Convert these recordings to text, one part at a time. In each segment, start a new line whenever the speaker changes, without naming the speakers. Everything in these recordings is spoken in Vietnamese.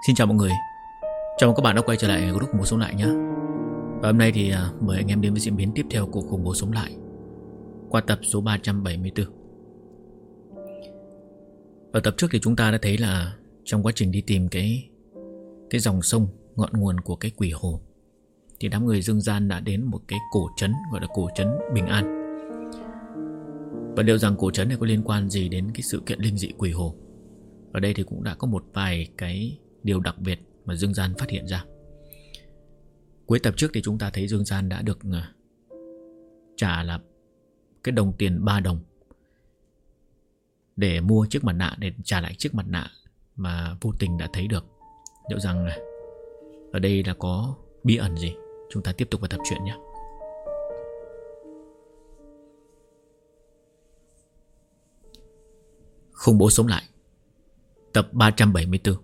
Xin chào mọi người. Chào mừng các bạn đã quay trở lại group Khủng Bố Sống Lại nhé. Và hôm nay thì mời anh em đến với diễn biến tiếp theo của Khủng Bố Sống Lại qua tập số 374. Ở tập trước thì chúng ta đã thấy là trong quá trình đi tìm cái dòng sông ngọn nguồn của cái quỷ hồ, thì đám người Dương Gian đã đến một cái cổ trấn gọi là cổ trấn Bình An. Và liệu rằng cổ trấn này có liên quan gì đến cái sự kiện linh dị quỷ hồ? Ở đây thì cũng đã có một vài cái điều đặc biệt mà Dương Gian phát hiện ra. Cuối tập trước thì chúng ta thấy Dương Gian đã được trả là cái đồng tiền 3 đồng để mua chiếc mặt nạ, để trả lại chiếc mặt nạ mà vô tình đã thấy được. Liệu rằng ở đây là có bí ẩn gì? Chúng ta tiếp tục vào tập truyện nhé. Khủng Bố Sống Lại tập 374.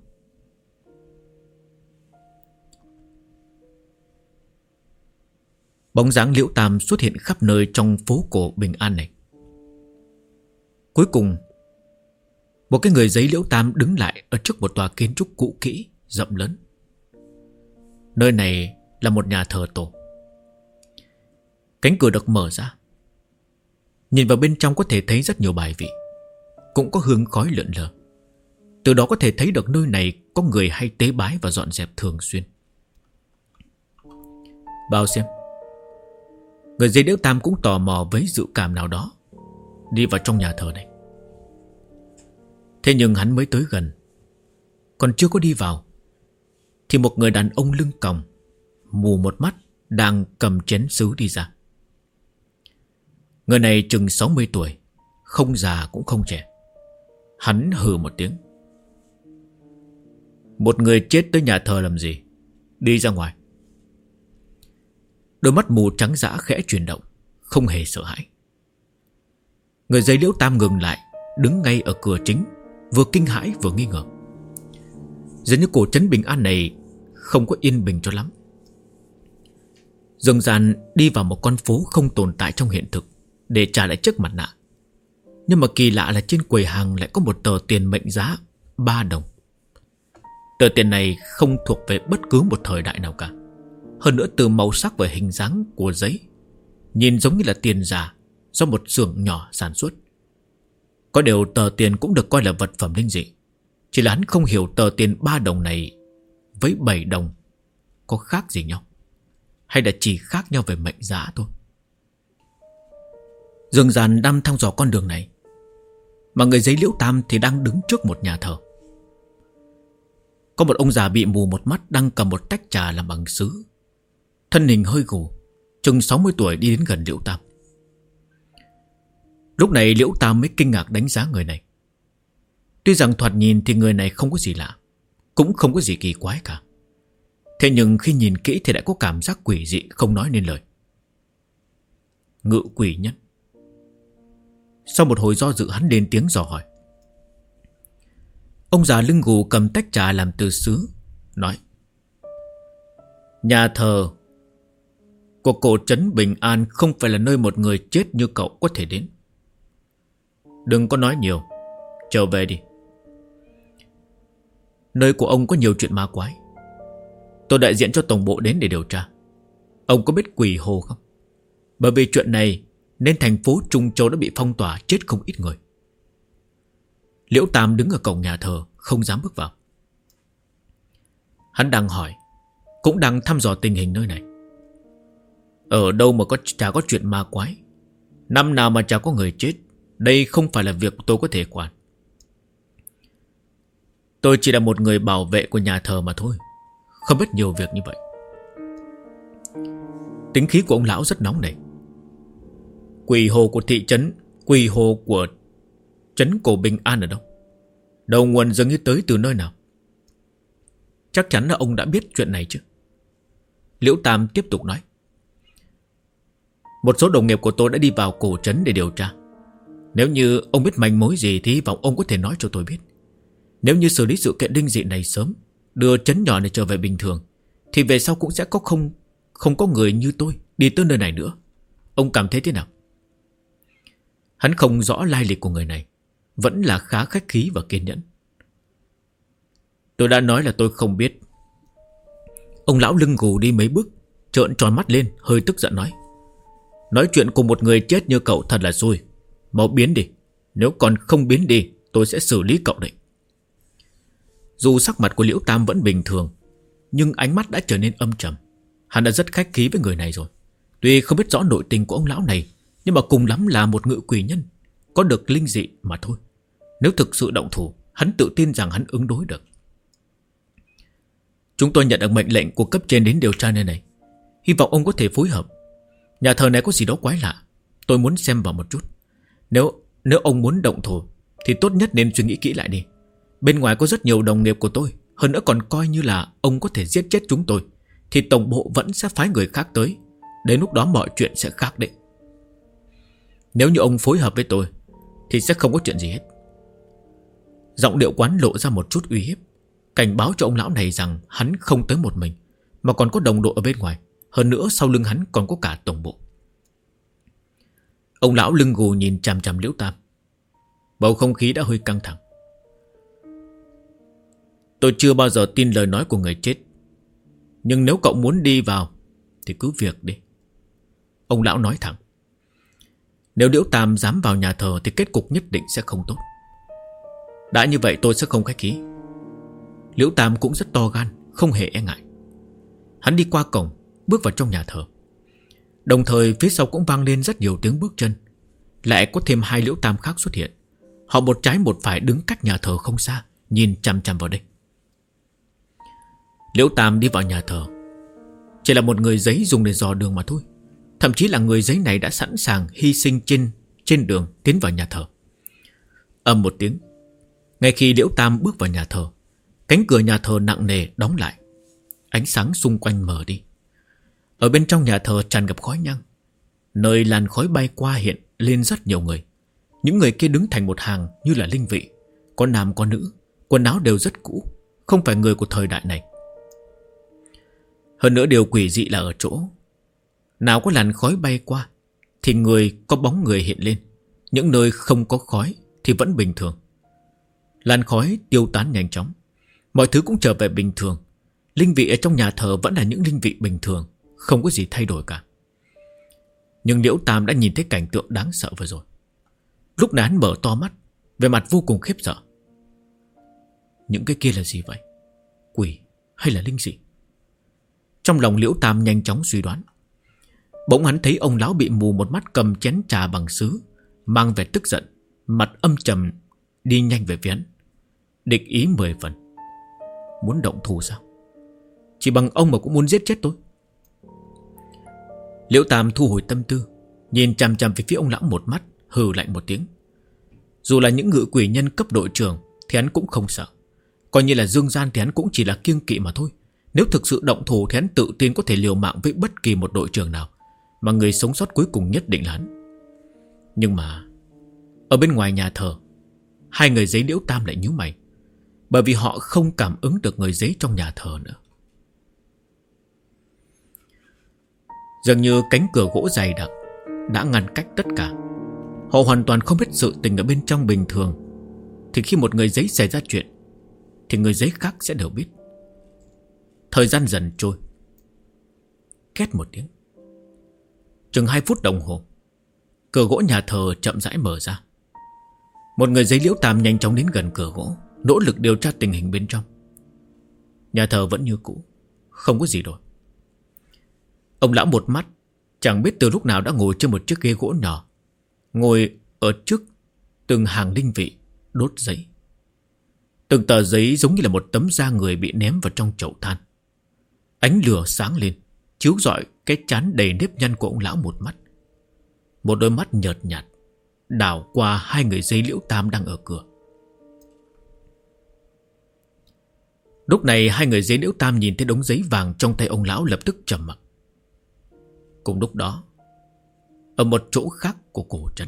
Bóng dáng Liễu Tam xuất hiện khắp nơi trong phố cổ Bình An này. Cuối cùng, một cái người giấy Liễu Tam đứng lại ở trước một tòa kiến trúc cũ kỹ, rộng lớn. Nơi này là một nhà thờ tổ. Cánh cửa được mở ra. Nhìn vào bên trong có thể thấy rất nhiều bài vị, cũng có hương khói lượn lờ. Từ đó có thể thấy được nơi này có người hay tế bái và dọn dẹp thường xuyên. Bao xem. Người giấy Liễu Tam cũng tò mò với dự cảm nào đó, đi vào trong nhà thờ này. Thế nhưng hắn mới tới gần, còn chưa có đi vào, thì một người đàn ông lưng còng, mù một mắt, đang cầm chén sứ đi ra. Người này chừng 60 tuổi, không già cũng không trẻ. Hắn hừ một tiếng. Một người chết tới nhà thờ làm gì? Đi ra ngoài. Đôi mắt mù trắng dã khẽ chuyển động, không hề sợ hãi. Người giấy Liễu Tam ngừng lại, đứng ngay ở cửa chính, vừa kinh hãi vừa nghi ngờ. Dường như cổ trấn Bình An này không có yên bình cho lắm. Dương Gian đi vào một con phố không tồn tại trong hiện thực để trả lại chiếc mặt nạ. Nhưng mà kỳ lạ là trên quầy hàng lại có một tờ tiền mệnh giá 3 đồng. Tờ tiền này không thuộc về bất cứ một thời đại nào cả. Hơn nữa từ màu sắc và hình dáng của giấy, nhìn giống như là tiền giả do một xưởng nhỏ sản xuất. Có điều tờ tiền cũng được coi là vật phẩm linh dị. Chỉ là hắn không hiểu tờ tiền 3 đồng này với 7 đồng có khác gì nhau, hay là chỉ khác nhau về mệnh giá thôi. Dương Gian đang thăm dò con đường này, mà người giấy Liễu Tam thì đang đứng trước một nhà thờ. Có một ông già bị mù một mắt đang cầm một tách trà làm bằng sứ, thân hình hơi gù, chừng 60 tuổi, đi đến gần Liễu Tam. Lúc này Liễu Tam mới kinh ngạc đánh giá người này. Tuy rằng thoạt nhìn thì người này không có gì lạ, cũng không có gì kỳ quái cả. Thế nhưng khi nhìn kỹ thì lại có cảm giác quỷ dị không nói nên lời. Ngự quỷ nhân. Sau một hồi do dự, hắn lên tiếng dò hỏi. Ông già lưng gù cầm tách trà làm từ sứ, nói: Nhà thờ của cổ trấn Bình An không phải là nơi một người chết như cậu có thể đến. Đừng có nói nhiều, trở về đi. Nơi của ông có nhiều chuyện ma quái. Tôi đại diện cho tổng bộ đến để điều tra. Ông có biết quỷ hồ không? Bởi vì chuyện này nên thành phố Trung Châu đã bị phong tỏa, chết không ít người. Liễu Tam đứng ở cổng nhà thờ, không dám bước vào. Hắn đang hỏi, cũng đang thăm dò tình hình nơi này. Ở đâu mà chả có chuyện ma quái. Năm nào mà chả có người chết. Đây không phải là việc tôi có thể quản. Tôi chỉ là một người bảo vệ của nhà thờ mà thôi, không biết nhiều việc như vậy. Tính khí của ông lão rất nóng nảy. Quỷ hồ của thị trấn, quỷ hồ của trấn cổ Bình An ở đâu? Đầu nguồn dường như tới từ nơi nào? Chắc chắn là ông đã biết chuyện này chứ. Liễu Tam tiếp tục nói. Một số đồng nghiệp của tôi đã đi vào cổ trấn để điều tra. Nếu như ông biết manh mối gì thì hy vọng ông có thể nói cho tôi biết. Nếu như xử lý sự kiện linh dị này sớm, đưa trấn nhỏ này trở về bình thường, thì về sau cũng sẽ không có người như tôi đi tới nơi này nữa. Ông cảm thấy thế nào? Hắn không rõ lai lịch của người này, vẫn là khá khách khí và kiên nhẫn. Tôi đã nói là tôi không biết. Ông lão lưng gù đi mấy bước, trợn tròn mắt lên, hơi tức giận nói. Nói chuyện cùng một người chết như cậu thật là xui. Mau biến đi. Nếu còn không biến đi, tôi sẽ xử lý cậu đấy. Dù sắc mặt của Liễu Tam vẫn bình thường, nhưng ánh mắt đã trở nên âm trầm. Hắn đã rất khách khí với người này rồi. Tuy không biết rõ nội tình của ông lão này, nhưng mà cùng lắm là một ngự quỷ nhân, có được linh dị mà thôi. Nếu thực sự động thủ, hắn tự tin rằng hắn ứng đối được. Chúng tôi nhận được mệnh lệnh của cấp trên đến điều tra nơi này. Hy vọng ông có thể phối hợp. Nhà thờ này có gì đó quái lạ, tôi muốn xem vào một chút. Nếu ông muốn động thủ thì tốt nhất nên suy nghĩ kỹ lại đi. Bên ngoài có rất nhiều đồng nghiệp của tôi. Hơn nữa còn coi như là ông có thể giết chết chúng tôi, thì tổng bộ vẫn sẽ phái người khác tới. Đến lúc đó mọi chuyện sẽ khác đấy. Nếu như ông phối hợp với tôi thì sẽ không có chuyện gì hết. Giọng điệu quán lộ ra một chút uy hiếp, cảnh báo cho ông lão này rằng hắn không tới một mình, mà còn có đồng đội ở bên ngoài. Hơn nữa sau lưng hắn còn có cả tổng bộ. Ông lão lưng gù nhìn chằm chằm Liễu Tam. Bầu không khí đã hơi căng thẳng. Tôi chưa bao giờ tin lời nói của người chết, nhưng nếu cậu muốn đi vào thì cứ việc đi. Ông lão nói thẳng. Nếu Liễu Tam dám vào nhà thờ thì kết cục nhất định sẽ không tốt. Đã như vậy tôi sẽ không khách khí. Liễu Tam cũng rất to gan, không hề e ngại. Hắn đi qua cổng, bước vào trong nhà thờ. Đồng thời phía sau cũng vang lên rất nhiều tiếng bước chân. Lại có thêm hai Liễu Tam khác xuất hiện. Họ một trái một phải đứng cách nhà thờ không xa, nhìn chằm chằm vào đây. Liễu Tam đi vào nhà thờ, chỉ là một người giấy dùng để dò đường mà thôi. Thậm chí là người giấy này đã sẵn sàng hy sinh trên đường tiến vào nhà thờ. Ầm một tiếng, ngay khi Liễu Tam bước vào nhà thờ, cánh cửa nhà thờ nặng nề đóng lại. Ánh sáng xung quanh mờ đi. Ở bên trong nhà thờ tràn ngập khói nhang. Nơi làn khói bay qua hiện lên rất nhiều người. Những người kia đứng thành một hàng như là linh vị. Có nam có nữ, quần áo đều rất cũ, không phải người của thời đại này. Hơn nữa điều quỷ dị là ở chỗ, nào có làn khói bay qua thì có bóng người hiện lên. Những nơi không có khói thì vẫn bình thường. Làn khói tiêu tán nhanh chóng, mọi thứ cũng trở về bình thường. Linh vị ở trong nhà thờ vẫn là những linh vị bình thường, không có gì thay đổi cả. Nhưng Liễu Tam đã nhìn thấy cảnh tượng đáng sợ vừa rồi. Lúc này hắn mở to mắt, vẻ mặt vô cùng khiếp sợ. Những cái kia là gì vậy? Quỷ hay là linh dị? Trong lòng Liễu Tam nhanh chóng suy đoán. Bỗng hắn thấy ông lão bị mù một mắt cầm chén trà bằng sứ, mang vẻ tức giận, mặt âm trầm đi nhanh về phía hắn. Địch ý 10 phần. Muốn động thủ sao? Chỉ bằng ông mà cũng muốn giết chết tôi? Liễu Tam thu hồi tâm tư, nhìn chằm chằm về phía ông lão một mắt, hừ lạnh một tiếng. Dù là những ngự quỷ nhân cấp đội trưởng thì hắn cũng không sợ. Coi như là dương gian thì hắn cũng chỉ là kiêng kỵ mà thôi. Nếu thực sự động thủ thì hắn tự tin có thể liều mạng với bất kỳ một đội trưởng nào, mà người sống sót cuối cùng nhất định là hắn. Nhưng mà ở bên ngoài nhà thờ, hai người giấy Liễu Tam lại nhíu mày, bởi vì họ không cảm ứng được người giấy trong nhà thờ nữa. Dường như cánh cửa gỗ dày đặc đã ngăn cách tất cả. Họ hoàn toàn không biết sự tình ở bên trong bình thường, thì khi một người giấy xảy ra chuyện thì người giấy khác sẽ đều biết. Thời gian dần trôi. Két một tiếng, chừng 2 phút đồng hồ, cửa gỗ nhà thờ chậm rãi mở ra. Một người giấy Liễu Tam nhanh chóng đến gần cửa gỗ, nỗ lực điều tra tình hình bên trong. Nhà thờ vẫn như cũ, không có gì đổi. Ông lão một mắt chẳng biết từ lúc nào đã ngồi trên một chiếc ghế gỗ nhỏ, ngồi ở trước từng hàng linh vị, đốt giấy. Từng tờ giấy giống như là một tấm da người bị ném vào trong chậu than. Ánh lửa sáng lên, chiếu rọi cái trán đầy nếp nhăn của ông lão một mắt. Một đôi mắt nhợt nhạt đảo qua hai người giấy Liễu Tam đang ở cửa. Lúc này hai người giấy Liễu Tam nhìn thấy đống giấy vàng trong tay ông lão, lập tức trầm mặc. Cùng lúc đó, ở một chỗ khác của cổ trấn,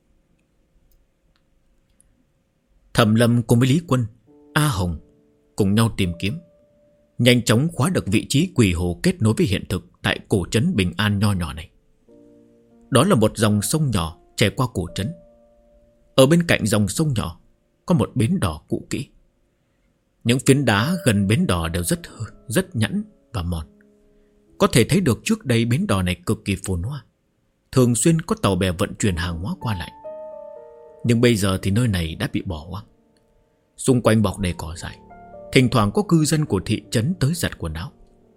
Thẩm Lâm cùng với Lý Quân, A Hồng cùng nhau tìm kiếm, nhanh chóng khóa được vị trí quỷ hồ kết nối với hiện thực tại cổ trấn bình an nho nhỏ này. Đó là một dòng sông nhỏ chảy qua cổ trấn. Ở bên cạnh dòng sông nhỏ có một bến đỏ cũ kỹ. Những phiến đá gần bến đò đều rất nhẵn và mòn. Có thể thấy được trước đây bến đò này cực kỳ phồn hoa, thường xuyên có tàu bè vận chuyển hàng hóa qua lại. Nhưng bây giờ thì nơi này đã bị bỏ hoang. Xung quanh bọc đầy cỏ dại, thỉnh thoảng có cư dân của thị trấn tới giặt quần áo.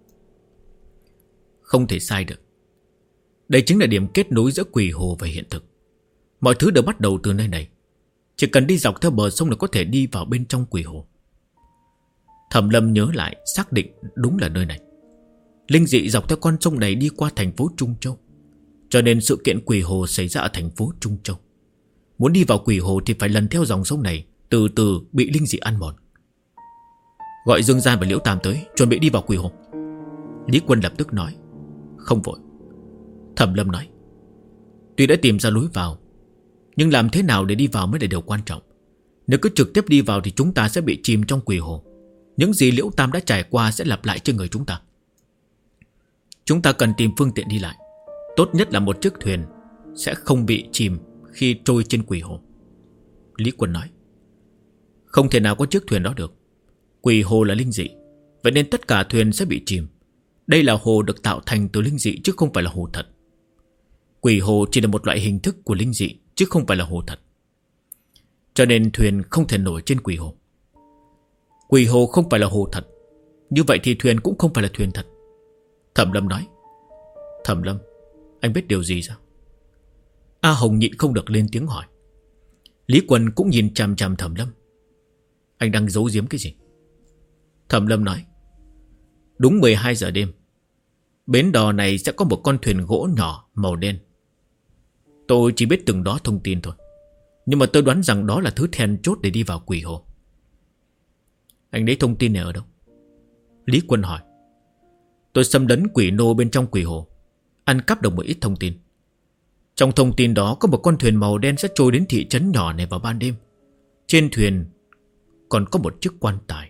Không thể sai được. Đây chính là điểm kết nối giữa Quỷ Hồ và hiện thực. Mọi thứ đều bắt đầu từ nơi này. Chỉ cần đi dọc theo bờ sông là có thể đi vào bên trong Quỷ Hồ. Thẩm Lâm nhớ lại, xác định đúng là nơi này. Linh dị dọc theo con sông này đi qua thành phố Trung Châu, cho nên sự kiện Quỷ Hồ xảy ra ở thành phố Trung Châu. Muốn đi vào Quỷ Hồ thì phải lần theo dòng sông này, từ từ bị linh dị ăn mòn. Gọi Dương Gian và Liễu Tam tới, chuẩn bị đi vào Quỷ Hồ. Lý Quân lập tức nói. Không vội. Thẩm Lâm nói. Tuy đã tìm ra lối vào, nhưng làm thế nào để đi vào mới là điều quan trọng. Nếu cứ trực tiếp đi vào thì chúng ta sẽ bị chìm trong Quỷ Hồ. Những gì Liễu Tam đã trải qua sẽ lặp lại trên người chúng ta. Chúng ta cần tìm phương tiện đi lại. Tốt nhất là một chiếc thuyền sẽ không bị chìm khi trôi trên Quỷ Hồ. Lý Quân nói. Không thể nào có chiếc thuyền đó được. Quỷ Hồ là linh dị, vậy nên tất cả thuyền sẽ bị chìm. Đây là hồ được tạo thành từ linh dị chứ không phải là hồ thật. Quỷ Hồ chỉ là một loại hình thức của linh dị chứ không phải là hồ thật. Cho nên thuyền không thể nổi trên Quỷ Hồ. Quỷ Hồ không phải là hồ thật, như vậy thì thuyền cũng không phải là thuyền thật. Thẩm Lâm nói. Thẩm Lâm, anh biết điều gì sao? A Hồng nhịn không được lên tiếng hỏi. Lý Quân cũng nhìn chằm chằm Thẩm Lâm. Anh đang giấu giếm cái gì? Thẩm Lâm nói. Đúng 12 giờ đêm, bến đò này sẽ có một con thuyền gỗ nhỏ màu đen. Tôi chỉ biết từng đó thông tin thôi, nhưng mà tôi đoán rằng đó là thứ then chốt để đi vào Quỷ Hồ. Anh lấy thông tin này ở đâu? Lý Quân hỏi. Tôi xâm lấn quỷ nô bên trong Quỷ Hồ, ăn cắp được một ít thông tin. Trong thông tin đó có một con thuyền màu đen sẽ trôi đến thị trấn nhỏ này vào ban đêm. Trên thuyền còn có một chiếc quan tài.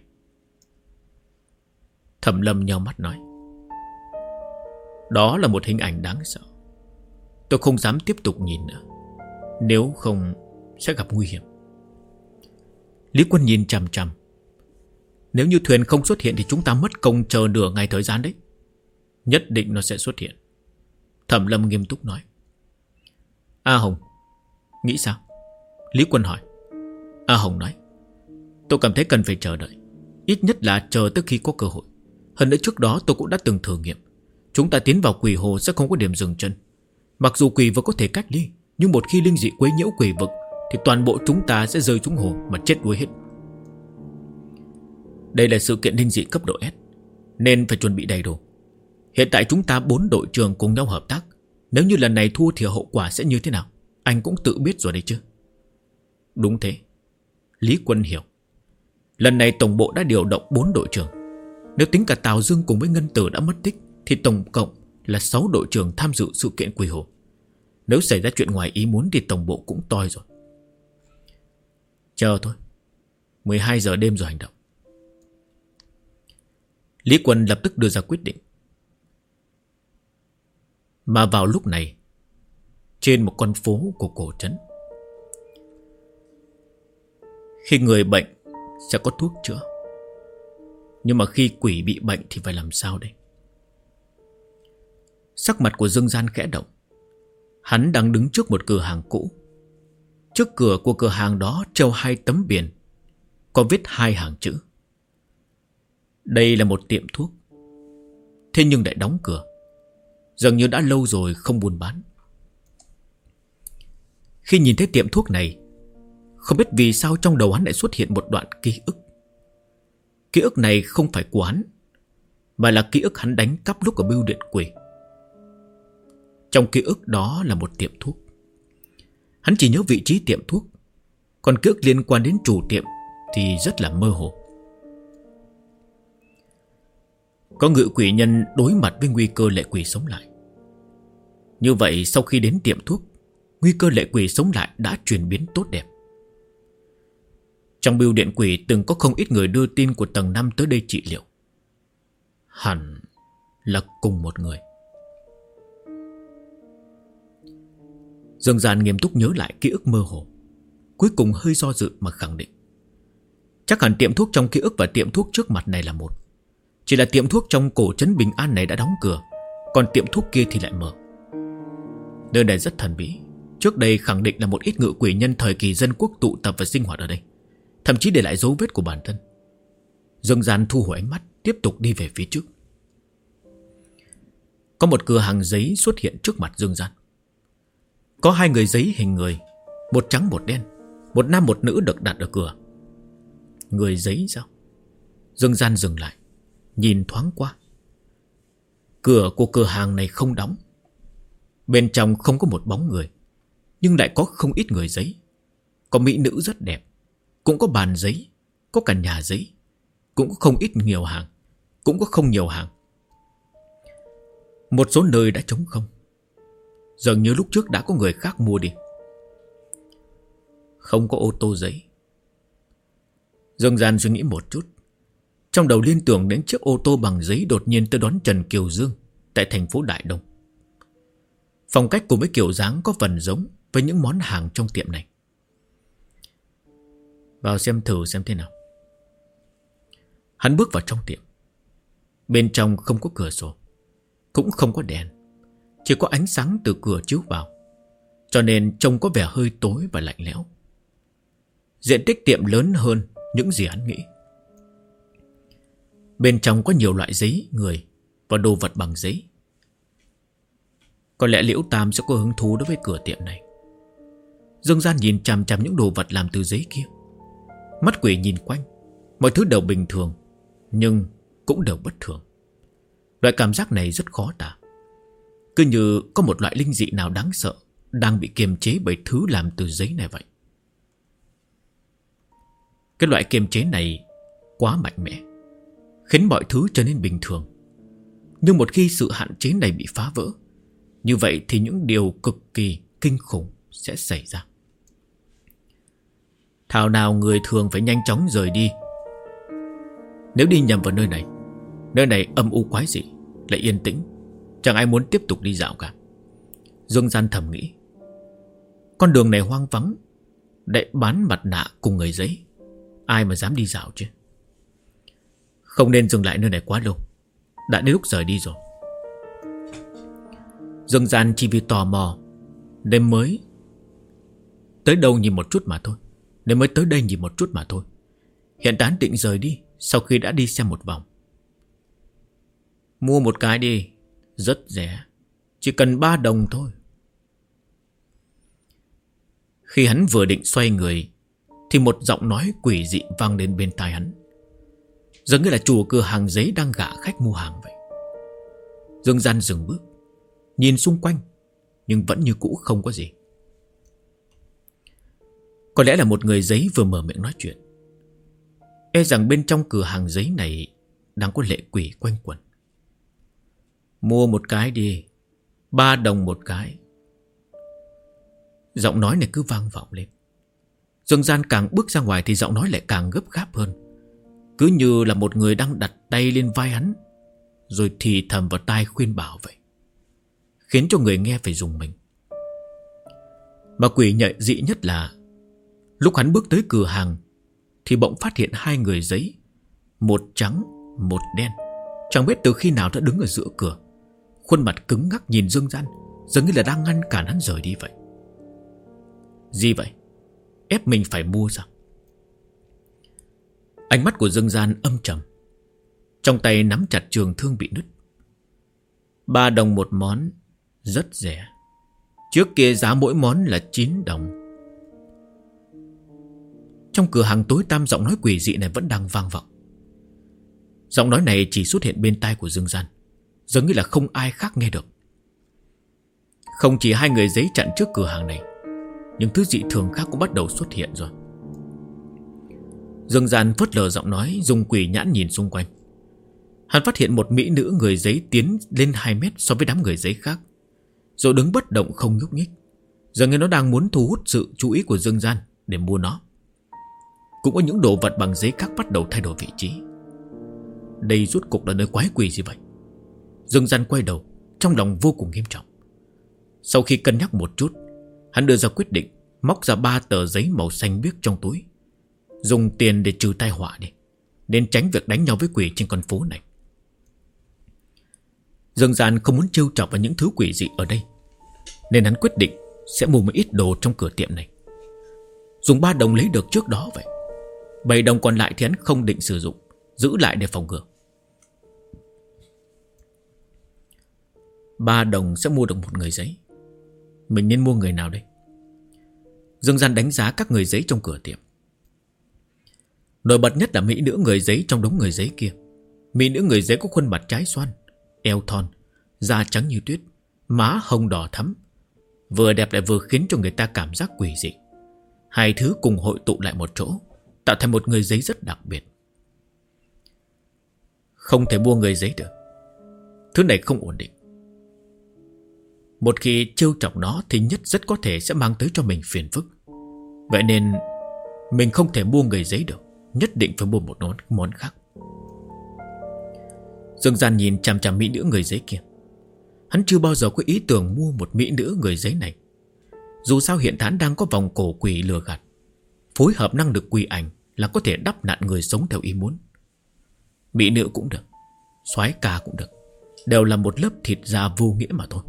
Thẩm Lâm nheo mắt nói. Đó là một hình ảnh đáng sợ. Tôi không dám tiếp tục nhìn nữa, nếu không sẽ gặp nguy hiểm. Lý Quân nhìn chằm chằm. Nếu như thuyền không xuất hiện thì chúng ta mất công chờ nửa ngày thời gian đấy. Nhất định nó sẽ xuất hiện. Thẩm Lâm nghiêm túc nói. A Hồng, nghĩ sao? Lý Quân hỏi. A Hồng nói. Tôi cảm thấy cần phải chờ đợi, ít nhất là chờ tới khi có cơ hội. Hơn nữa trước đó tôi cũng đã từng thử nghiệm. Chúng ta tiến vào Quỷ Hồ sẽ không có điểm dừng chân. Mặc dù quỷ vực có thể cách ly, nhưng một khi linh dị quấy nhiễu quỷ vực thì toàn bộ chúng ta sẽ rơi xuống hồ mà chết đuối hết. Đây là sự kiện linh dị cấp độ S, nên phải chuẩn bị đầy đủ. Hiện tại chúng ta 4 đội trưởng cùng nhau hợp tác. Nếu như lần này thua thì hậu quả sẽ như thế nào, anh cũng tự biết rồi đấy chứ. Đúng thế. Lý Quân hiểu. Lần này tổng bộ đã điều động 4 đội trưởng. Nếu tính cả Tào Dương cùng với Ngân Tử đã mất tích thì tổng cộng là 6 đội trưởng tham dự sự kiện Quỷ Hồ. Nếu xảy ra chuyện ngoài ý muốn thì tổng bộ cũng toi rồi. Chờ thôi, 12 giờ đêm rồi hành động. Lý Quân lập tức đưa ra quyết định. Mà vào lúc này, trên một con phố của cổ trấn, khi người bệnh sẽ có thuốc chữa, nhưng mà khi quỷ bị bệnh thì phải làm sao đây? Sắc mặt của Dương Gian khẽ động. Hắn đang đứng trước một cửa hàng cũ. Trước cửa của cửa hàng đó treo 2 tấm biển, có viết 2 hàng chữ. Đây là một tiệm thuốc, thế nhưng lại đóng cửa, dường như đã lâu rồi không buôn bán. Khi nhìn thấy tiệm thuốc này, không biết vì sao trong đầu hắn lại xuất hiện một đoạn ký ức. Ký ức này không phải của hắn, mà là ký ức hắn đánh cắp lúc ở bưu điện quỷ. Trong ký ức đó là một tiệm thuốc. Hắn chỉ nhớ vị trí tiệm thuốc, còn ký ức liên quan đến chủ tiệm thì rất là mơ hồ. Có ngự quỷ nhân đối mặt với nguy cơ lệ quỷ sống lại. Như vậy sau khi đến tiệm thuốc, nguy cơ lệ quỷ sống lại đã chuyển biến tốt đẹp. Trong bưu điện quỷ từng có không ít người đưa tin của tầng 5 tới đây trị liệu. Hẳn là cùng một người. Dương Gian nghiêm túc nhớ lại ký ức mơ hồ, cuối cùng hơi do dự mà khẳng định Chắc hẳn tiệm thuốc trong ký ức và tiệm thuốc trước mặt này là một. Chỉ là tiệm thuốc trong cổ trấn Bình An này đã đóng cửa, còn tiệm thuốc kia thì lại mở. Nơi này rất thần bí. Trước đây khẳng định là một ít ngự quỷ nhân thời kỳ dân quốc tụ tập và sinh hoạt ở đây, thậm chí để lại dấu vết của bản thân. Dương Gian thu hồi ánh mắt, tiếp tục đi về phía trước. Có một cửa hàng giấy xuất hiện trước mặt Dương Gian. Có hai người giấy hình người, một trắng một đen, một nam một nữ được đặt ở cửa. Người giấy sao? Dương Gian dừng lại, nhìn thoáng qua. Cửa của cửa hàng này không đóng. Bên trong không có một bóng người, nhưng lại có không ít người giấy. Có mỹ nữ rất đẹp, cũng có bàn giấy, có cả nhà giấy, cũng có không ít nhiều hàng, cũng có không nhiều hàng. Một số nơi đã trống không, dường như lúc trước đã có người khác mua đi. Không có ô tô giấy. Dương Gian suy nghĩ một chút, trong đầu liên tưởng đến chiếc ô tô bằng giấy đột nhiên tới đón Trần Kiều Dương tại thành phố Đại Đông. Phong cách cùng với kiểu dáng có phần giống với những món hàng trong tiệm này. Vào xem thử xem thế nào. Hắn bước vào trong tiệm. Bên trong không có cửa sổ, cũng không có đèn, chỉ có ánh sáng từ cửa chiếu vào, cho nên trông có vẻ hơi tối và lạnh lẽo. Diện tích tiệm lớn hơn những gì hắn nghĩ. Bên trong có nhiều loại giấy người và đồ vật bằng giấy. Có lẽ Liễu Tam sẽ có hứng thú đối với cửa tiệm này. Dương Gian nhìn chằm chằm những đồ vật làm từ giấy kia. Mắt quỷ nhìn quanh, mọi thứ đều bình thường, nhưng cũng đều bất thường. Loại cảm giác này rất khó tả, cứ như có một loại linh dị nào đáng sợ đang bị kiềm chế bởi thứ làm từ giấy này vậy. Cái loại kiềm chế này quá mạnh mẽ, khiến mọi thứ trở nên bình thường. Nhưng một khi sự hạn chế này bị phá vỡ, như vậy thì những điều cực kỳ kinh khủng sẽ xảy ra. Thảo nào người thường phải nhanh chóng rời đi. Nếu đi nhầm vào nơi này âm u quái dị, lại yên tĩnh, chẳng ai muốn tiếp tục đi dạo cả. Dương Gian thầm nghĩ, con đường này hoang vắng, lại bán mặt nạ cùng người giấy, ai mà dám đi dạo chứ. Không nên dừng lại nơi này quá lâu, đã đến lúc rời đi rồi. Dương Gian chỉ vì tò mò nên mới tới đâu nhìn một chút mà thôi, Hiện tại định rời đi sau khi đã đi xem một vòng. Mua một cái đi, rất rẻ, chỉ cần 3 đồng thôi. Khi hắn vừa định xoay người thì một giọng nói quỷ dị vang đến bên tai hắn, giống như là chủ cửa hàng giấy đang gạ khách mua hàng vậy. Dương Gian dừng bước, nhìn xung quanh, nhưng vẫn như cũ không có gì. Có lẽ là một người giấy vừa mở miệng nói chuyện. E rằng bên trong cửa hàng giấy này đang có lệ quỷ quanh quẩn. Mua một cái đi, 3 đồng một cái. Giọng nói này cứ vang vọng lên. Dương Gian càng bước ra ngoài thì giọng nói lại càng gấp gáp hơn, cứ như là một người đang đặt tay lên vai hắn, rồi thì thầm vào tai khuyên bảo vậy, khiến cho người nghe phải rùng mình. Mà quỷ nhạy dị nhất là lúc hắn bước tới cửa hàng thì bỗng phát hiện 2 người giấy, một trắng một đen, chẳng biết từ khi nào đã đứng ở giữa cửa, khuôn mặt cứng ngắc nhìn Dương Gian, giống như là đang ngăn cản hắn rời đi vậy. Gì vậy? Ép mình phải mua sao? Ánh mắt của Dương Gian âm trầm, trong tay nắm chặt trường thương bị nứt. 3 đồng một món, rất rẻ. Trước kia giá mỗi món là 9 đồng. Trong cửa hàng tối tăm, giọng nói quỷ dị này vẫn đang vang vọng. Giọng nói này chỉ xuất hiện bên tai của Dương Gian, giống như là không ai khác nghe được. Không chỉ 2 người giấy chặn trước cửa hàng này, những thứ dị thường khác cũng bắt đầu xuất hiện rồi. Dương Gian phớt lờ giọng nói, dùng quỷ nhãn nhìn xung quanh. Hắn phát hiện một mỹ nữ người giấy tiến lên 2 mét so với đám người giấy khác, rồi đứng bất động không nhúc nhích, dường như nó đang muốn thu hút sự chú ý của Dương Gian để mua nó. Cũng có những đồ vật bằng giấy khác bắt đầu thay đổi vị trí. Đây rốt cục là nơi quái quỷ gì vậy? Dương Gian quay đầu, trong lòng vô cùng nghiêm trọng. Sau khi cân nhắc một chút, hắn đưa ra quyết định, móc ra 3 tờ giấy màu xanh biếc trong túi, Dùng tiền để trừ tai họa đi, nên tránh việc đánh nhau với quỷ trên con phố này. Dương Gian không muốn trêu chọc vào những thứ quỷ dị ở đây, nên hắn quyết định sẽ mua một ít đồ trong cửa tiệm này. Dùng 3 đồng lấy được trước đó vậy. 7 đồng còn lại thì hắn không định sử dụng, giữ lại để phòng ngừa. 3 đồng sẽ mua được một người giấy. Mình nên mua người nào đây? Dương Gian đánh giá các người giấy trong cửa tiệm. Nổi bật nhất là mỹ nữ người giấy trong đống người giấy kia. Mỹ nữ người giấy có khuôn mặt trái xoan, eo thon, da trắng như tuyết, má hồng đỏ thắm, vừa đẹp lại vừa khiến cho người ta cảm giác quỷ dị. Hai thứ cùng hội tụ lại một chỗ, tạo thành một người giấy rất đặc biệt. Không thể mua người giấy được. Thứ này không ổn định. Một khi trêu chọc nó thì nhất rất có thể sẽ mang tới cho mình phiền phức. Vậy nên mình không thể mua người giấy được, nhất định phải mua một món khác. Dương Gian nhìn chằm chằm mỹ nữ người giấy kia. Hắn chưa bao giờ có ý tưởng mua một mỹ nữ người giấy này. Dù sao hiện hắn đang có vòng cổ quỷ lừa gạt, phối hợp năng lực quỷ ảnh là có thể đắp nặn người sống theo ý muốn. Mỹ nữ cũng được, soái ca cũng được, đều là một lớp thịt da vô nghĩa mà thôi.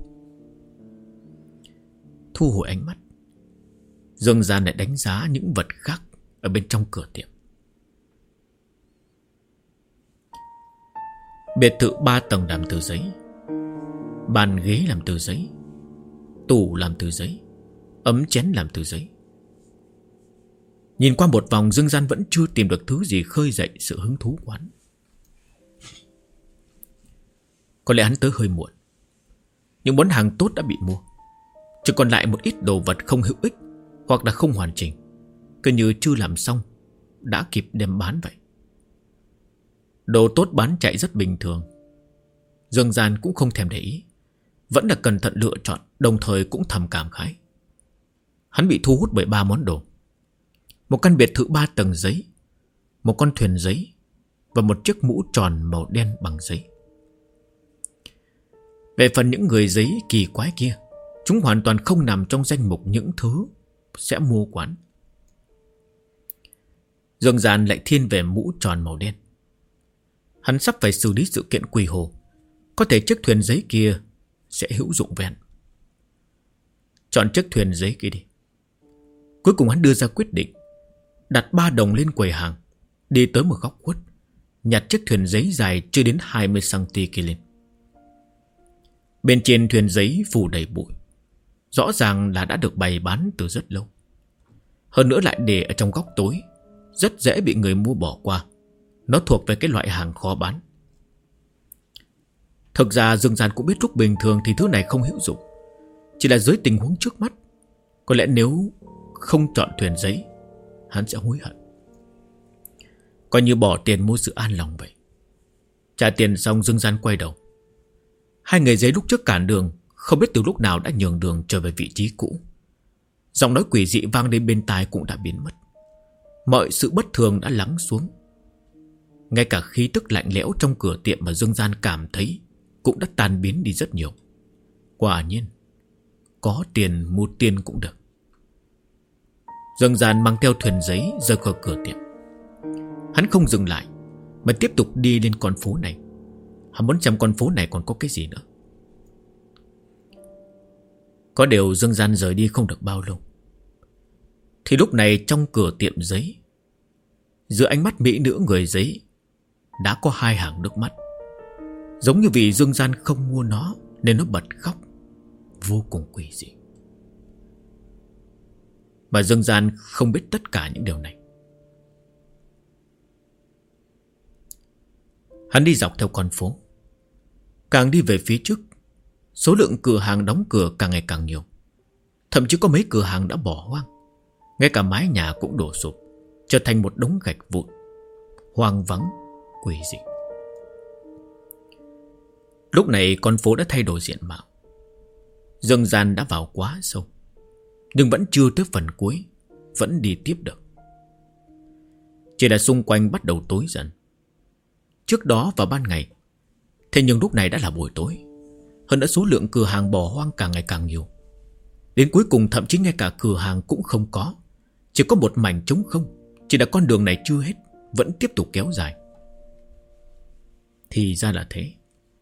Thu hồi ánh mắt, Dương Gian lại đánh giá những vật khác ở bên trong cửa tiệm. Biệt thự 3 tầng làm từ giấy, bàn ghế làm từ giấy, tủ làm từ giấy, ấm chén làm từ giấy. Nhìn qua một vòng, Dương Gian vẫn chưa tìm được thứ gì khơi dậy sự hứng thú của hắn. Có lẽ hắn tới hơi muộn. Những món hàng tốt đã bị mua, chỉ còn lại một ít đồ vật không hữu ích hoặc là không hoàn chỉnh, cứ như chưa làm xong, đã kịp đem bán vậy. Đồ tốt bán chạy rất bình thường. Dương Gian cũng không thèm để ý, vẫn là cẩn thận lựa chọn, đồng thời cũng thầm cảm khái. Hắn bị thu hút bởi 3 món đồ: một căn biệt thự 3 tầng giấy, một con thuyền giấy và một chiếc mũ tròn màu đen bằng giấy. Về phần những người giấy kỳ quái kia, chúng hoàn toàn không nằm trong danh mục những thứ sẽ mua quán. Dương Gian lại thiên về mũ tròn màu đen. Hắn sắp phải xử lý sự kiện quỷ hồ, có thể chiếc thuyền giấy kia sẽ hữu dụng với hắn. Chọn chiếc thuyền giấy kia đi. Cuối cùng hắn đưa ra quyết định, đặt 3 đồng lên quầy hàng, đi tới một góc khuất, nhặt chiếc thuyền giấy dài chưa đến 20cm kia lên. Bên trên thuyền giấy phủ đầy bụi, rõ ràng là đã được bày bán từ rất lâu. Hơn nữa lại để ở trong góc tối, rất dễ bị người mua bỏ qua. Nó thuộc về cái loại hàng khó bán. Thực ra Dương Gian cũng biết lúc bình thường thì thứ này không hữu dụng, chỉ là dưới tình huống trước mắt, có lẽ nếu không chọn thuyền giấy, hắn sẽ hối hận. Coi như bỏ tiền mua sự an lòng vậy. Trả tiền xong, Dương Gian quay đầu. Hai người giấy lúc trước cản đường, không biết từ lúc nào đã nhường đường trở về vị trí cũ. Giọng nói quỷ dị vang đến bên tai cũng đã biến mất. Mọi sự bất thường đã lắng xuống. Ngay cả khí tức lạnh lẽo trong cửa tiệm mà Dương Gian cảm thấy cũng đã tan biến đi rất nhiều. Quả nhiên, có tiền mua tiền cũng được. Dương Gian mang theo thuyền giấy rời khỏi cửa tiệm. Hắn không dừng lại mà tiếp tục đi lên con phố này. Hắn muốn xem con phố này còn có cái gì nữa. Có điều Dương Gian rời đi không được bao lâu, thì lúc này trong cửa tiệm giấy, giữa ánh mắt mỹ nữ người giấy, đã có 2 hàng nước mắt. Giống như vì Dương Gian không mua nó nên nó bật khóc, vô cùng quỷ dị. Mà Dương Gian không biết tất cả những điều này. Hắn đi dọc theo con phố. Càng đi về phía trước, số lượng cửa hàng đóng cửa càng ngày càng nhiều. Thậm chí có mấy cửa hàng đã bỏ hoang. Ngay cả mái nhà cũng đổ sụp, trở thành một đống gạch vụn, hoang vắng, quỷ dị. Lúc này con phố đã thay đổi diện mạo. Dương Gian đã vào quá sâu, nhưng vẫn chưa tới phần cuối, vẫn đi tiếp được. Chỉ là xung quanh bắt đầu tối dần. Trước đó vào ban ngày, thế nhưng lúc này đã là buổi tối. Hơn nữa số lượng cửa hàng bỏ hoang càng ngày càng nhiều. Đến cuối cùng thậm chí ngay cả cửa hàng cũng không có, chỉ có một mảnh trống không, Chỉ là con đường này chưa hết, vẫn tiếp tục kéo dài. Thì ra là thế.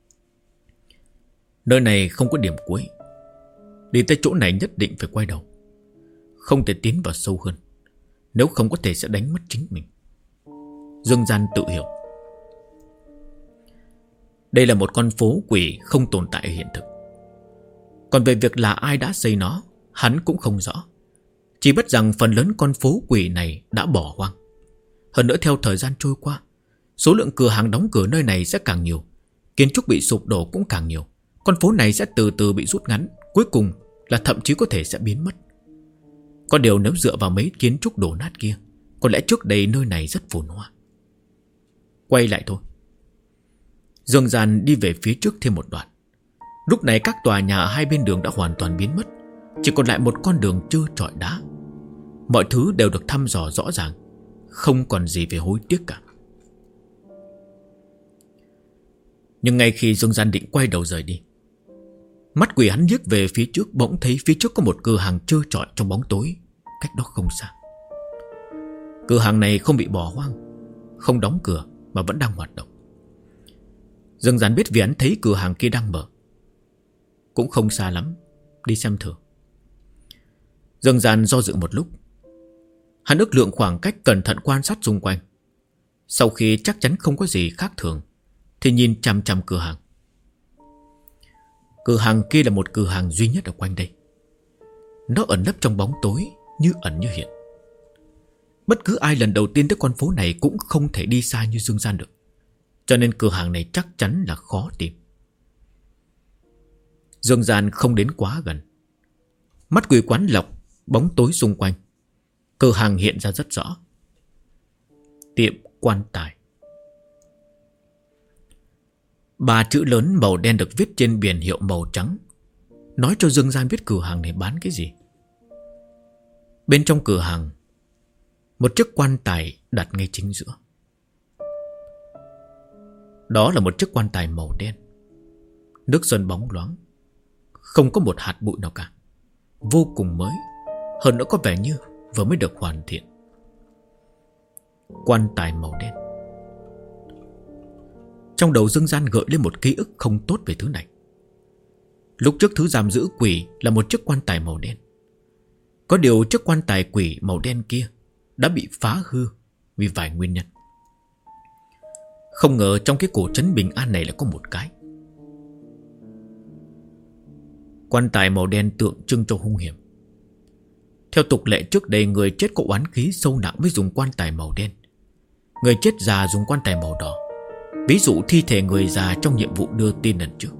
Nơi này không có điểm cuối. Đi tới chỗ này nhất định phải quay đầu, không thể tiến vào sâu hơn, nếu không có thể sẽ đánh mất chính mình. Dương Gian tự hiểu. Đây là một con phố quỷ không tồn tại ở hiện thực. Còn về việc là ai đã xây nó, hắn cũng không rõ. Chỉ biết rằng phần lớn con phố quỷ này đã bỏ hoang. Hơn nữa theo thời gian trôi qua, số lượng cửa hàng đóng cửa nơi này sẽ càng nhiều, kiến trúc bị sụp đổ cũng càng nhiều. Con phố này sẽ từ từ bị rút ngắn, cuối cùng là thậm chí có thể sẽ biến mất. Có điều nếu dựa vào mấy kiến trúc đổ nát kia, có lẽ trước đây nơi này rất phồn hoa. Quay lại thôi. Dương Gian đi về phía trước thêm một đoạn. Lúc này các tòa nhà ở hai bên đường đã hoàn toàn biến mất, chỉ còn lại một con đường trơ trọi đá. Mọi thứ đều được thăm dò rõ ràng, không còn gì phải hối tiếc cả. Nhưng ngay khi Dương Gian định quay đầu rời đi, mắt quỷ hắn liếc về phía trước, bỗng thấy phía trước có một cửa hàng trơ trọi trong bóng tối, cách đó không xa. Cửa hàng này không bị bỏ hoang, không đóng cửa mà vẫn đang hoạt động. Dương Gian biết vì hắn thấy cửa hàng kia đang mở. Cũng không xa lắm, đi xem thử. Dương Gian do dự một lúc. Hắn ước lượng khoảng cách, cẩn thận quan sát xung quanh. Sau khi chắc chắn không có gì khác thường thì nhìn chằm chằm cửa hàng. Cửa hàng kia là một cửa hàng duy nhất ở quanh đây. Nó ẩn nấp trong bóng tối, như ẩn như hiện. Bất cứ ai lần đầu tiên tới con phố này cũng không thể đi xa như Dương Gian được, cho nên cửa hàng này chắc chắn là khó tìm. Dương Gian không đến quá gần. Mắt quỷ quán lọc bóng tối xung quanh. Cửa hàng hiện ra rất rõ. Tiệm quan tài. 3 chữ lớn màu đen được viết trên biển hiệu màu trắng, nói cho Dương Gian biết cửa hàng này bán cái gì. Bên trong cửa hàng, một chiếc quan tài đặt ngay chính giữa. Đó là một chiếc quan tài màu đen, nước sơn bóng loáng, không có một hạt bụi nào cả, vô cùng mới, hơn nữa có vẻ như vừa mới được hoàn thiện. Quan tài màu đen. Trong đầu Dương Gian gợi lên một ký ức không tốt về thứ này. Lúc trước thứ giam giữ quỷ là một chiếc quan tài màu đen. Có điều chiếc quan tài quỷ màu đen kia đã bị phá hư vì vài nguyên nhân. Không ngờ trong cái cổ trấn Bình An này lại có một cái. Quan tài màu đen tượng trưng cho hung hiểm. Theo tục lệ trước đây, người chết có oán khí sâu nặng mới dùng quan tài màu đen. Người chết già dùng quan tài màu đỏ, ví dụ thi thể người già trong nhiệm vụ đưa tin lần trước.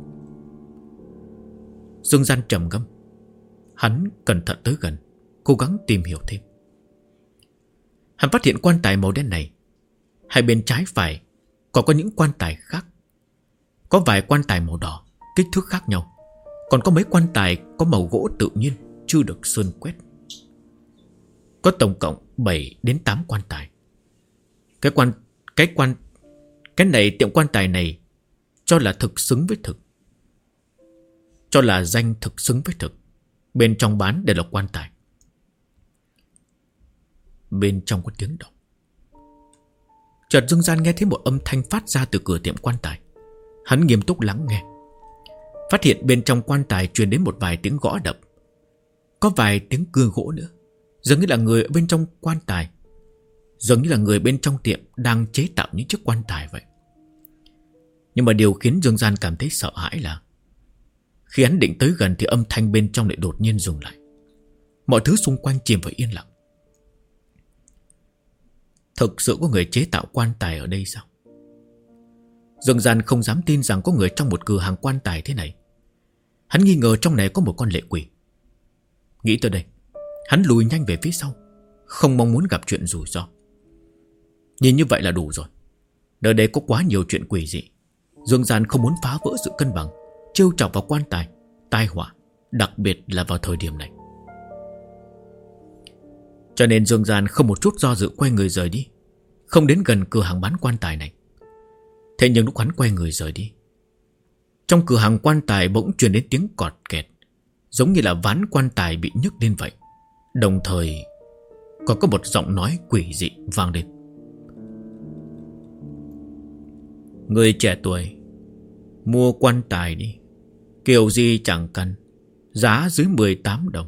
Dương Gian trầm ngâm. Hắn cẩn thận tới gần, cố gắng tìm hiểu thêm. Hắn phát hiện quan tài màu đen này, hai bên trái phải còn có những quan tài khác. Có vài quan tài màu đỏ, kích thước khác nhau. Còn có mấy quan tài có màu gỗ tự nhiên, chưa được sơn quét. Có tổng cộng 7 đến 8 quan tài. Cái này tiệm quan tài này cho là thực xứng với thực, cho là danh thực xứng với thực. Bên trong bán đều là quan tài. Bên trong có tiếng động. Chợt Dương Gian nghe thấy một âm thanh phát ra từ cửa tiệm quan tài. Hắn nghiêm túc lắng nghe, phát hiện bên trong quan tài truyền đến một vài tiếng gõ đập, có vài tiếng cưa gỗ nữa. Dường như là người ở bên trong quan tài, dường như là người bên trong tiệm đang chế tạo những chiếc quan tài vậy. Nhưng mà điều khiến Dương Gian cảm thấy sợ hãi là khi hắn định tới gần thì âm thanh bên trong lại đột nhiên dừng lại. Mọi thứ xung quanh chìm vào yên lặng. Thực sự có người chế tạo quan tài ở đây sao? Dương Gian không dám tin rằng có người trong một cửa hàng quan tài thế này. Hắn nghi ngờ trong này có một con lệ quỷ. Nghĩ tới đây, hắn lùi nhanh về phía sau, không mong muốn gặp chuyện rủi ro. Nhìn như vậy là đủ rồi. Nơi đây có quá nhiều chuyện quỷ dị. Dương Gian không muốn phá vỡ sự cân bằng, trêu chọc vào quan tài, tai họa, đặc biệt là vào thời điểm này. Cho nên Dương Gian không một chút do dự quay người rời đi, không đến gần cửa hàng bán quan tài này. Thế nhưng lúc hắn quay người rời đi, trong cửa hàng quan tài bỗng truyền đến tiếng cọt kẹt, giống như là ván quan tài bị nhấc lên vậy. Đồng thời còn có một giọng nói quỷ dị vang lên. Người trẻ tuổi, mua quan tài đi, kiểu gì chẳng cần, giá dưới 18 đồng.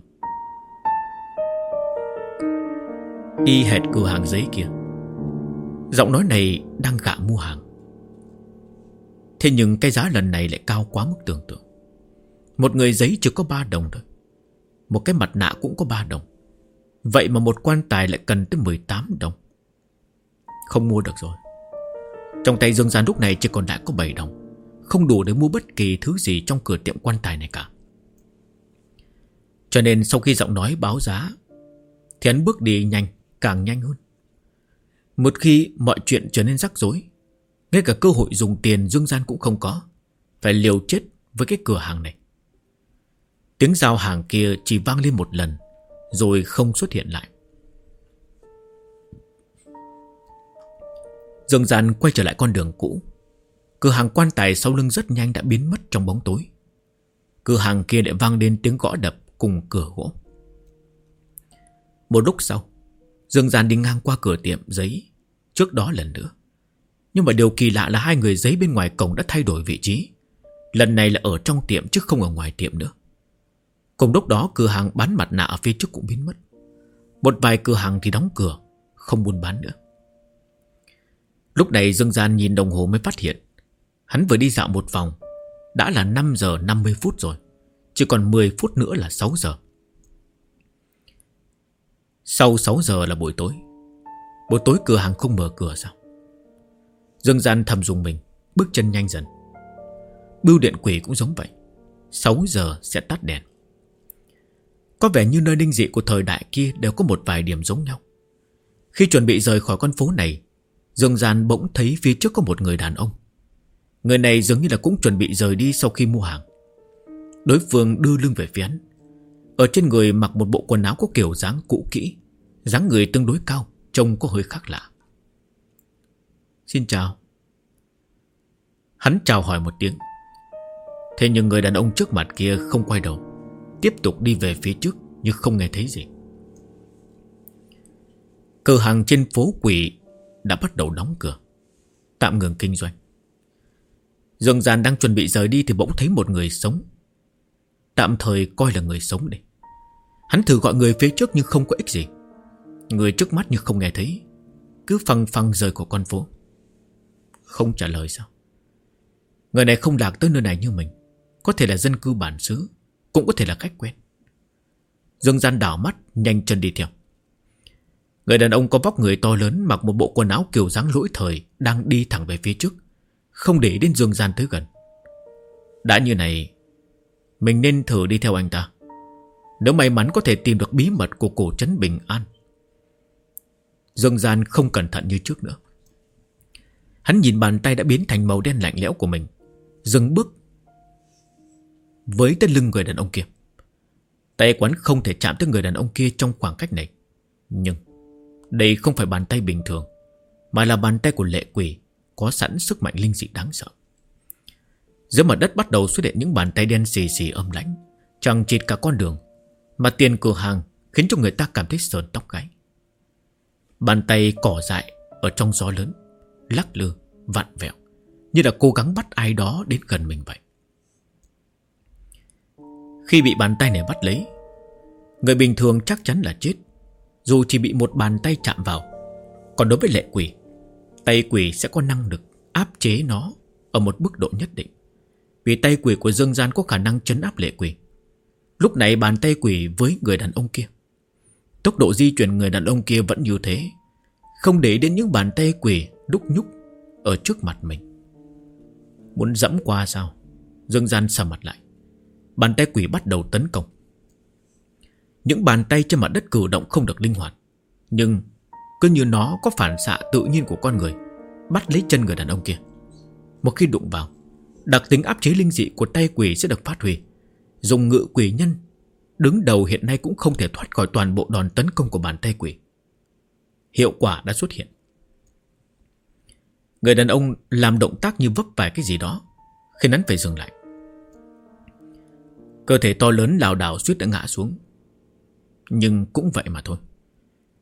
Y hệt cửa hàng giấy kia. Giọng nói này đang gạ mua hàng. Thế nhưng cái giá lần này lại cao quá mức tưởng tượng. Một người giấy chỉ có 3 đồng thôi, một cái mặt nạ cũng có 3 đồng. Vậy mà một quan tài lại cần tới 18 đồng. Không mua được rồi. Trong tay Dương Gian lúc này chỉ còn lại có 7 đồng, không đủ để mua bất kỳ thứ gì trong cửa tiệm quan tài này cả. Cho nên sau khi giọng nói báo giá thì hắn bước đi nhanh, càng nhanh hơn. Một khi mọi chuyện trở nên rắc rối, ngay cả cơ hội dùng tiền Dương Gian cũng không có, phải liều chết với cái cửa hàng này. Tiếng giao hàng kia chỉ vang lên một lần rồi không xuất hiện lại. Dương Gian quay trở lại con đường cũ. Cửa hàng quan tài sau lưng rất nhanh đã biến mất trong bóng tối. Cửa hàng kia lại vang lên tiếng gõ đập cùng cửa gỗ. Một lúc sau, Dương Gian đi ngang qua cửa tiệm giấy trước đó lần nữa. Nhưng mà điều kỳ lạ là hai người giấy bên ngoài cổng đã thay đổi vị trí. Lần này là ở trong tiệm chứ không ở ngoài tiệm nữa. Cùng lúc đó cửa hàng bán mặt nạ ở phía trước cũng biến mất. Một vài cửa hàng thì đóng cửa, không buôn bán nữa. Lúc này Dương Gian nhìn đồng hồ mới phát hiện hắn vừa đi dạo một vòng đã là 5 giờ 50 phút rồi. Chỉ còn 10 phút nữa là 6 giờ. Sau 6 giờ là buổi tối. Buổi tối cửa hàng không mở cửa sao? Dương Gian thầm dùng mình, bước chân nhanh dần. Bưu điện quỷ cũng giống vậy, 6 giờ sẽ tắt đèn. Có vẻ như nơi linh dị của thời đại kia đều có một vài điểm giống nhau. Khi chuẩn bị rời khỏi con phố này, Dương Gian bỗng thấy phía trước có một người đàn ông. Người này dường như là cũng chuẩn bị rời đi sau khi mua hàng. Đối phương đưa lưng về phía hắn. Ở trên người mặc một bộ quần áo có kiểu dáng cũ kỹ, dáng người tương đối cao, trông có hơi khác lạ. Xin chào. Hắn chào hỏi một tiếng. Thế nhưng người đàn ông trước mặt kia không quay đầu, tiếp tục đi về phía trước như không nghe thấy gì. Cửa hàng trên phố quỷ đã bắt đầu đóng cửa, tạm ngừng kinh doanh. Dương Gian đang chuẩn bị rời đi thì bỗng thấy một người sống. Tạm thời coi là người sống đi. Hắn thử gọi người phía trước nhưng không có ích gì. Người trước mắt như không nghe thấy, cứ phăng phăng rời khỏi con phố. Không trả lời sao? Người này không lạc tới nơi này như mình. Có thể là dân cư bản xứ, cũng có thể là khách quen. Dương Gian đảo mắt, nhanh chân đi theo. Người đàn ông có vóc người to lớn, mặc một bộ quần áo kiểu dáng lỗi thời, đang đi thẳng về phía trước, không để đến Dương Gian tới gần. Đã như này, mình nên thử đi theo anh ta. Nếu may mắn có thể tìm được bí mật của cổ trấn Bình An. Dương Gian không cẩn thận như trước nữa. Hắn nhìn bàn tay đã biến thành màu đen lạnh lẽo của mình, dừng bước với tới lưng người đàn ông kia. Tay quán không thể chạm tới người đàn ông kia trong khoảng cách này. Nhưng đây không phải bàn tay bình thường, mà là bàn tay của lệ quỷ, có sẵn sức mạnh linh dị đáng sợ. Dưới mặt đất bắt đầu xuất hiện những bàn tay đen xì xì âm lãnh, chằng chịt cả con đường, mà tiền cửa hàng khiến cho người ta cảm thấy sờn tóc gáy. Bàn tay cỏ dại ở trong gió lớn, lắc lư, vặn vẹo, như là cố gắng bắt ai đó đến gần mình vậy. Khi bị bàn tay này bắt lấy, người bình thường chắc chắn là chết, dù chỉ bị một bàn tay chạm vào. Còn đối với lệ quỷ, tay quỷ sẽ có năng lực áp chế nó ở một mức độ nhất định, vì tay quỷ của Dương Gian có khả năng trấn áp lệ quỷ. Lúc này bàn tay quỷ với người đàn ông kia, tốc độ di chuyển người đàn ông kia vẫn như thế, không để đến những bàn tay quỷ đúc nhúc ở trước mặt mình. Muốn dẫm qua sao? Dương Gian sầm mặt lại. Bàn tay quỷ bắt đầu tấn công. Những bàn tay trên mặt đất cử động không được linh hoạt, nhưng cứ như nó có phản xạ tự nhiên của con người, bắt lấy chân người đàn ông kia. Một khi đụng vào, đặc tính áp chế linh dị của tay quỷ sẽ được phát huy. Dùng ngự quỷ nhân đứng đầu hiện nay cũng không thể thoát khỏi toàn bộ đòn tấn công của bàn tay quỷ. Hiệu quả đã xuất hiện. Người đàn ông làm động tác như vấp phải cái gì đó, khiến hắn phải dừng lại. Cơ thể to lớn lảo đảo suýt đã ngã xuống. Nhưng cũng vậy mà thôi.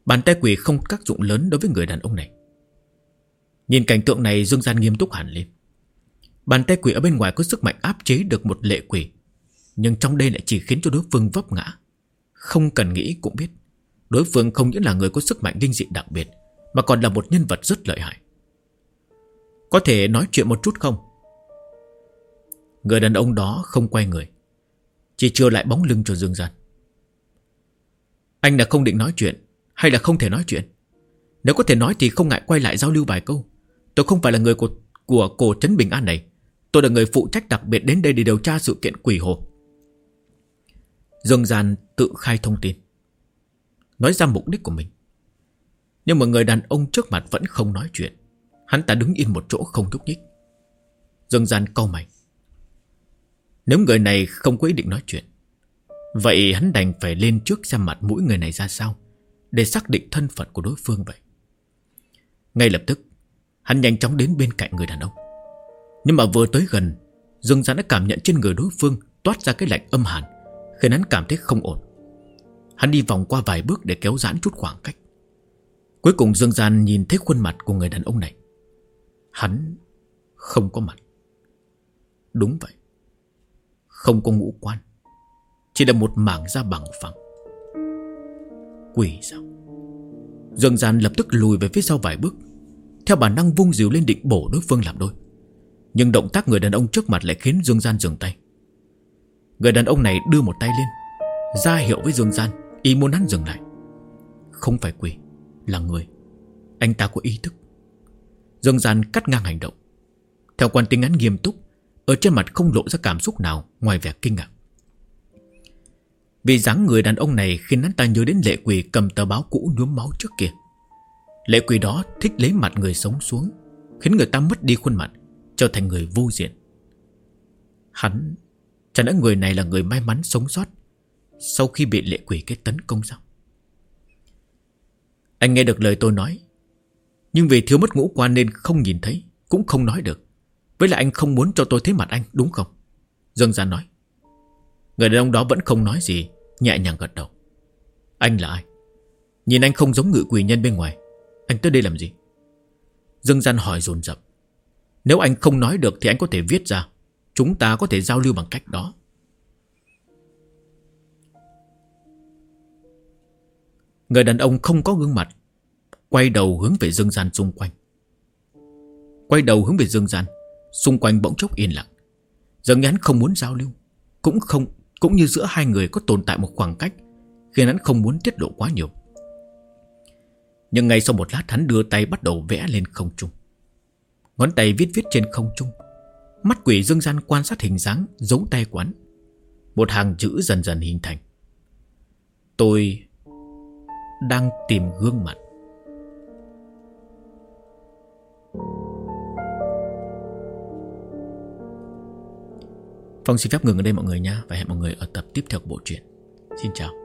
Bàn tay quỷ không có tác dụng lớn đối với người đàn ông này. Nhìn cảnh tượng này, Dương Gian nghiêm túc hẳn lên. Bàn tay quỷ ở bên ngoài có sức mạnh áp chế được một lệ quỷ, nhưng trong đây lại chỉ khiến cho đối phương vấp ngã. Không cần nghĩ cũng biết, đối phương không những là người có sức mạnh linh dị đặc biệt, mà còn là một nhân vật rất lợi hại. Có thể nói chuyện một chút không? Người đàn ông đó không quay người, chỉ trưa lại bóng lưng cho Dương Gian. Anh là không định nói chuyện, hay là không thể nói chuyện? Nếu có thể nói thì không ngại quay lại giao lưu vài câu. Tôi không phải là người của cổ trấn Bình An này. Tôi là người phụ trách đặc biệt đến đây để điều tra sự kiện quỷ hồ. Dương Gian tự khai thông tin, nói ra mục đích của mình. Nhưng mà người đàn ông trước mặt vẫn không nói chuyện. Hắn ta đứng yên một chỗ không nhúc nhích. Dương Gian cau mày. Nếu người này không có ý định nói chuyện, vậy hắn đành phải lên trước xem mặt mũi người này ra sao, để xác định thân phận của đối phương vậy. Ngay lập tức, hắn nhanh chóng đến bên cạnh người đàn ông. Nhưng mà vừa tới gần, Dương Gian đã cảm nhận trên người đối phương toát ra cái lạnh âm hàn, khiến hắn cảm thấy không ổn. Hắn đi vòng qua vài bước để kéo giãn chút khoảng cách. Cuối cùng Dương Gian nhìn thấy khuôn mặt của người đàn ông này. Hắn không có mặt. Đúng vậy, không có ngũ quan, chỉ là một mảng da bằng phẳng. Quỷ sao? Dương Gian lập tức lùi về phía sau vài bước, theo bản năng vung dìu lên định bổ đối phương làm đôi. Nhưng động tác người đàn ông trước mặt lại khiến Dương Gian dừng tay. Người đàn ông này đưa một tay lên, ra hiệu với Dương Gian, ý muốn hắn dừng lại. Không phải quỷ, là người. Anh ta có ý thức. Dương Gian cắt ngang hành động. Theo quan tính hắn nghiêm túc, ở trên mặt không lộ ra cảm xúc nào ngoài vẻ kinh ngạc. Vì dáng người đàn ông này khiến hắn ta nhớ đến lệ quỷ cầm tờ báo cũ nhuốm máu trước kia. Lệ quỷ đó thích lấy mặt người sống xuống, khiến người ta mất đi khuôn mặt, trở thành người vô diện. Hắn, chẳng lẽ người này là người may mắn sống sót sau khi bị lệ quỷ cái tấn công sao? Anh nghe được lời tôi nói, nhưng vì thiếu mất ngũ quan nên không nhìn thấy, cũng không nói được. Với lại anh không muốn cho tôi thấy mặt anh, đúng không? Dương Gian nói. Người đàn ông đó vẫn không nói gì, nhẹ nhàng gật đầu. Anh là ai? Nhìn anh không giống ngự quỷ nhân bên ngoài, anh tới đây làm gì? Dương Gian hỏi dồn dập. Nếu anh không nói được thì anh có thể viết ra, chúng ta có thể giao lưu bằng cách đó. Người đàn ông không có gương mặt, quay đầu hướng về Dương Gian xung quanh. Xung quanh bỗng chốc yên lặng. Dường như hắn không muốn giao lưu, cũng như giữa hai người có tồn tại một khoảng cách, khiến hắn không muốn tiết lộ quá nhiều. Nhưng ngay sau một lát, hắn đưa tay bắt đầu vẽ lên không trung. Ngón tay viết trên không trung. Mắt quỷ Dương Gian quan sát hình dáng dấu tay của hắn. Một hàng chữ dần dần hình thành. Tôi đang tìm gương mặt. Phong xin phép ngừng ở đây mọi người nha, và hẹn mọi người ở tập tiếp theo của bộ truyện. Xin chào.